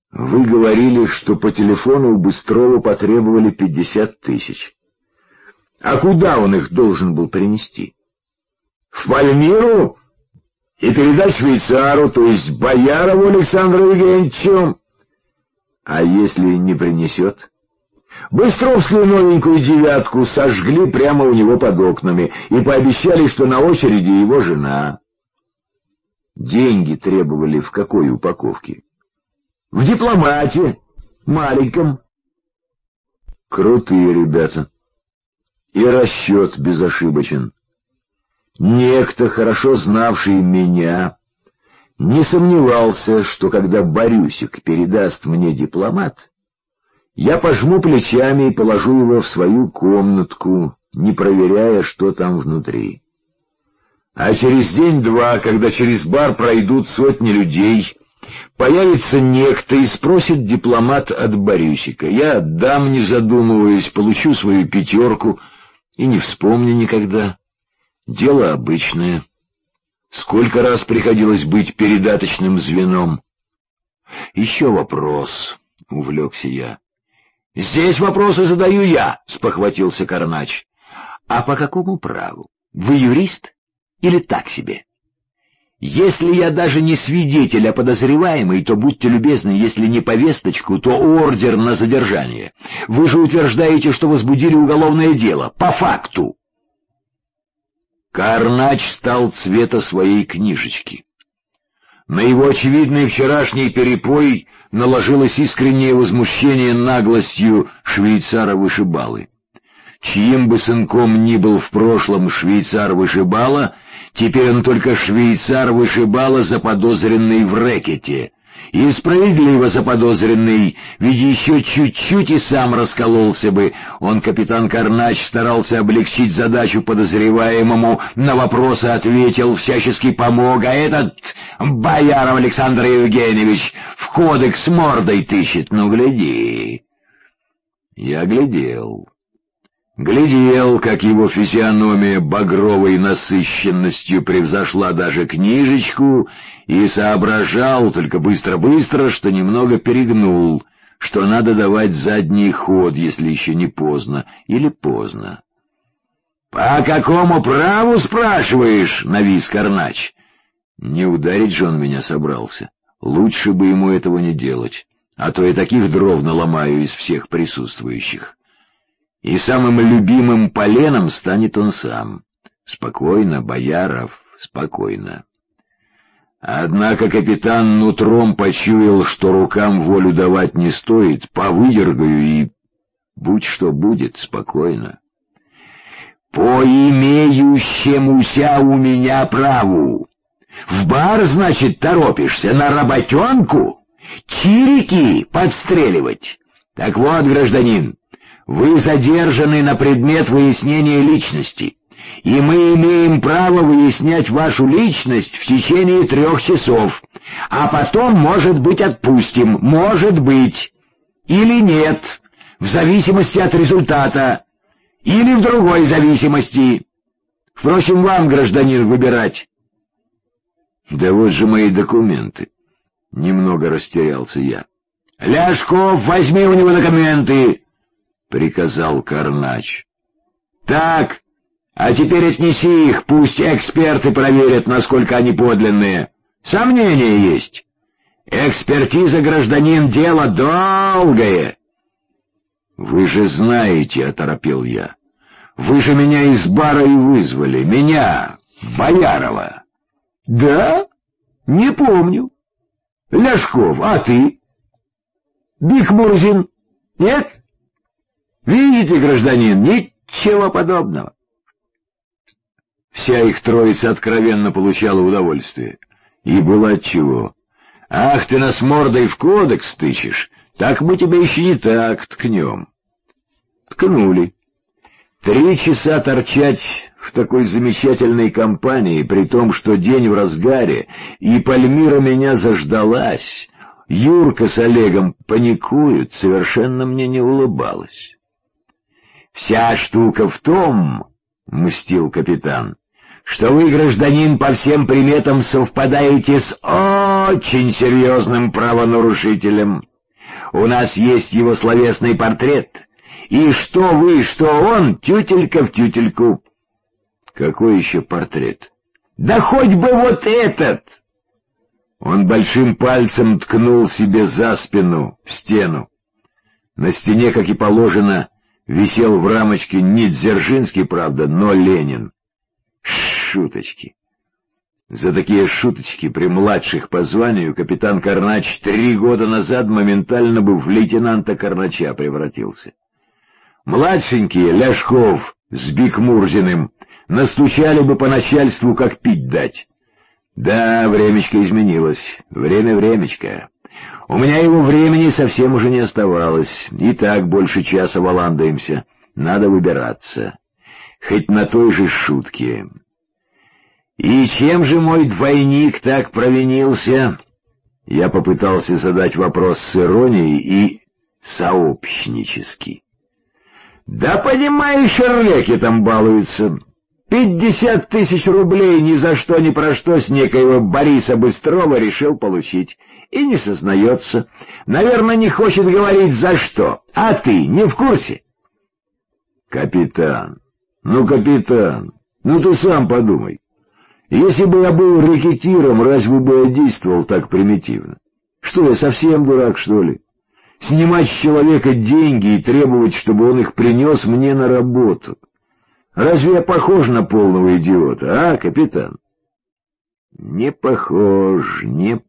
Вы говорили, что по телефону у Быстрова потребовали 50 тысяч. А куда он их должен был принести? В Пальмиру и передать швейцару, то есть Боярову Александру Евгеньевичу. А если не принесет? Быстровскую новенькую девятку сожгли прямо у него под окнами и пообещали, что на очереди его жена. Деньги требовали в какой упаковке? В дипломате, маленьком. Крутые ребята. И расчет безошибочен. Некто, хорошо знавший меня, не сомневался, что когда Борюсик передаст мне дипломат, я пожму плечами и положу его в свою комнатку, не проверяя, что там внутри. А через день-два, когда через бар пройдут сотни людей, появится некто и спросит дипломат от Борюсика. Я отдам, не задумываясь, получу свою 5 и не вспомню никогда. Дело обычное. Сколько раз приходилось быть передаточным звеном? Еще вопрос, — увлекся я. Здесь вопросы задаю я, — спохватился Карнач. А по какому праву? Вы юрист или так себе? Если я даже не свидетель, а подозреваемый, то будьте любезны, если не повесточку, то ордер на задержание. Вы же утверждаете, что возбудили уголовное дело. По факту. Карнач стал цвета своей книжечки. На его очевидный вчерашний перепой наложилось искреннее возмущение наглостью швейцара-вышибалы. Чьим бы сынком ни был в прошлом швейцар-вышибала, теперь он только швейцар-вышибала, заподозренный в рэкете. И справедливо заподозренный, ведь еще чуть-чуть и сам раскололся бы. Он, капитан Карнач, старался облегчить задачу подозреваемому, на вопросы ответил, всячески помог, а этот Бояров Александр Евгеньевич в кодекс мордой тыщет. Ну, гляди. Я глядел. Глядел, как его физиономия багровой насыщенностью превзошла даже книжечку, и соображал, только быстро-быстро, что немного перегнул, что надо давать задний ход, если еще не поздно, или поздно. — По какому праву, спрашиваешь? — навис Карнач. Не ударить же он меня собрался. Лучше бы ему этого не делать, а то я таких дров наломаю из всех присутствующих. И самым любимым поленом станет он сам. Спокойно, Бояров, спокойно. Однако капитан нутром почуял, что рукам волю давать не стоит, повыдергаю и... Будь что будет, спокойно. По имеющемуся у меня праву. В бар, значит, торопишься, на работенку? Чирики подстреливать? Так вот, гражданин, вы задержаны на предмет выяснения личности, и мы имеем право выяснять вашу личность в течение 3 часов, а потом, может быть, отпустим, может быть, или нет, в зависимости от результата, или в другой зависимости. Впрочем, вам, гражданин, выбирать. Да вот же мои документы. Немного растерялся я. Ляшков, возьми у него документы, — приказал Карнач. — Так, а теперь отнеси их, пусть эксперты проверят, насколько они подлинные. Сомнения есть. Экспертиза, гражданин, дело долгое. — Вы же знаете, — оторопел я, — вы же меня из бара и вызвали, меня, Боярова. — Да? Не помню. — Ляшков, а ты? — Бикмурзин. Нет? — Видите, гражданин, ничего подобного. Вся их троица откровенно получала удовольствие. И было отчего. Ах, ты нас мордой в кодекс тычешь, так мы тебя еще не так ткнем. Ткнули. 3 часа торчать в такой замечательной компании, при том, что день в разгаре, и Пальмира меня заждалась, Юрка с Олегом паникуют, совершенно мне не улыбалась. «Вся штука в том, — мстил капитан, — что вы, гражданин, по всем приметам совпадаете с очень серьезным правонарушителем. У нас есть его словесный портрет. И что вы, что он, тютелька в тютельку. Какой еще портрет? Да хоть бы вот этот! Он большим пальцем ткнул себе за спину, в стену. На стене, как и положено, висел в рамочке не Дзержинский, правда, но Ленин. Шуточки. За такие шуточки при младших по званию капитан Карнач 3 года назад моментально бы в лейтенанта Карнача превратился. Младшенькие, Ляшков с Бикмурзиным, настучали бы по начальству, как пить дать. Да, времечко изменилось. Время-времечко. У меня его времени совсем уже не оставалось. И так больше часа валандаемся. Надо выбираться. Хоть на той же шутке. И чем же мой двойник так провинился? Я попытался задать вопрос с иронией и сообщнически. Да понимаешь, рлеки там балуются. 50 000 рублей ни за что ни про что с некоего Бориса Быстрова решил получить. И не сознается. Наверное, не хочет говорить за что. А ты не в курсе? Капитан, ну ты сам подумай. Если бы я был рэкетиром, разве бы я действовал так примитивно? Что, я совсем дурак, что ли? Снимать с человека деньги и требовать, чтобы он их принес мне на работу. Разве я похож на полного идиота, а, капитан? Не похож.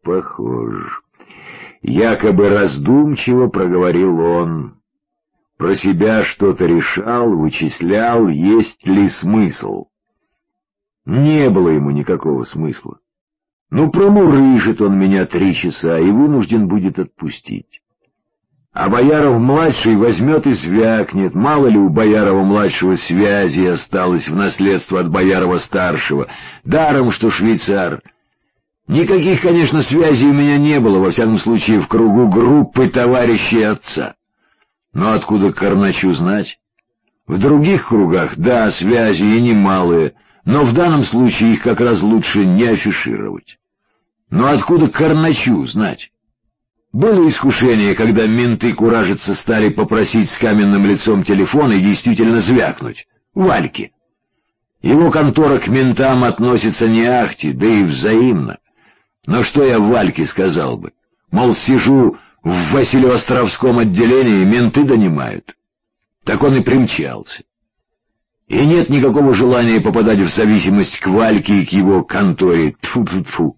Якобы раздумчиво проговорил он. Про себя что-то решал, вычислял, есть ли смысл. Не было ему никакого смысла. Ну, промурыжит он меня 3 часа и вынужден будет отпустить. А Бояров-младший возьмет и звякнет. Мало ли у Боярова-младшего связи осталось в наследство от Боярова-старшего. Даром, что швейцар. Никаких, конечно, связей у меня не было, во всяком случае, в кругу группы товарищей отца. Но откуда Карначу знать? В других кругах, да, связи и немалые, но в данном случае их как раз лучше не афишировать. Но откуда Карначу знать? Было искушение, когда менты куражиться стали попросить с каменным лицом телефон и действительно звякнуть. Вальке. Его контора к ментам относится не ахти, да и взаимно. Но что я Вальке сказал бы? Мол, сижу в Василеостровском отделении, менты донимают. Так он и примчался. И нет никакого желания попадать в зависимость к Вальке и к его конторе. Тьфу-тьфу-тьфу.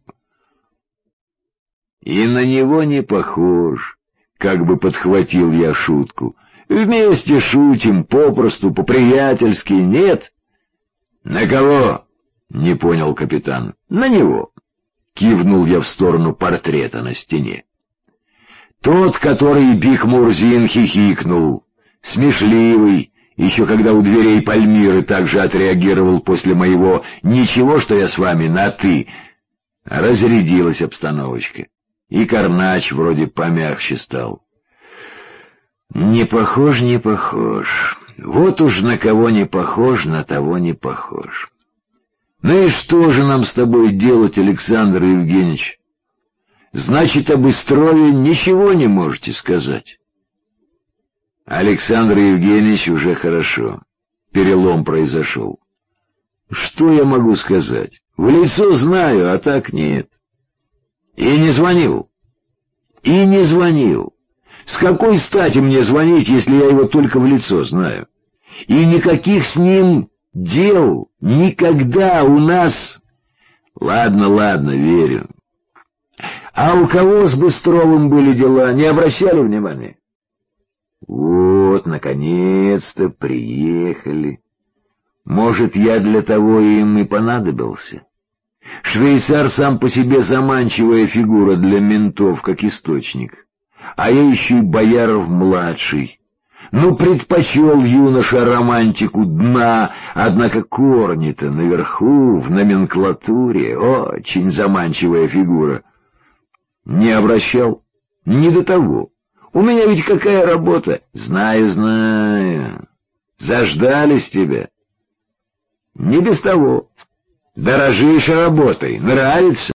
И на него не похож, как бы подхватил я шутку. Вместе шутим, попросту, по-приятельски, нет? На кого? Не понял капитан. На него. Кивнул я в сторону портрета на стене. Тот, который Бикмурзин хихикнул, смешливый, еще когда у дверей Пальмиры также отреагировал после моего «ничего, что я с вами на «ты», разрядилась обстановочка. И Карнач вроде помягче стал. Не похож. Вот уж на кого не похож, на того не похож. Ну и что же нам с тобой делать, Александр Евгеньевич? Значит, об Быстрове ничего не можете сказать. Александр Евгеньевич уже хорошо. Перелом произошел. Что я могу сказать? В лицо знаю, а так нет. И не звонил. С какой стати мне звонить, если я его только в лицо знаю? И никаких с ним дел никогда у нас... Ладно, верю. А у кого с Быстровым были дела, не обращали внимания? Вот, наконец-то приехали. Может, я для того им и понадобился? Швейцар сам по себе заманчивая фигура для ментов, как источник. А я еще и Бояров-младший. Ну, предпочел юноша романтику дна, однако корни-то наверху, в номенклатуре, очень заманчивая фигура. Не обращал? Не до того. У меня ведь какая работа? Знаю. Заждались тебя. Не без того. Дорожишь работой, нравится?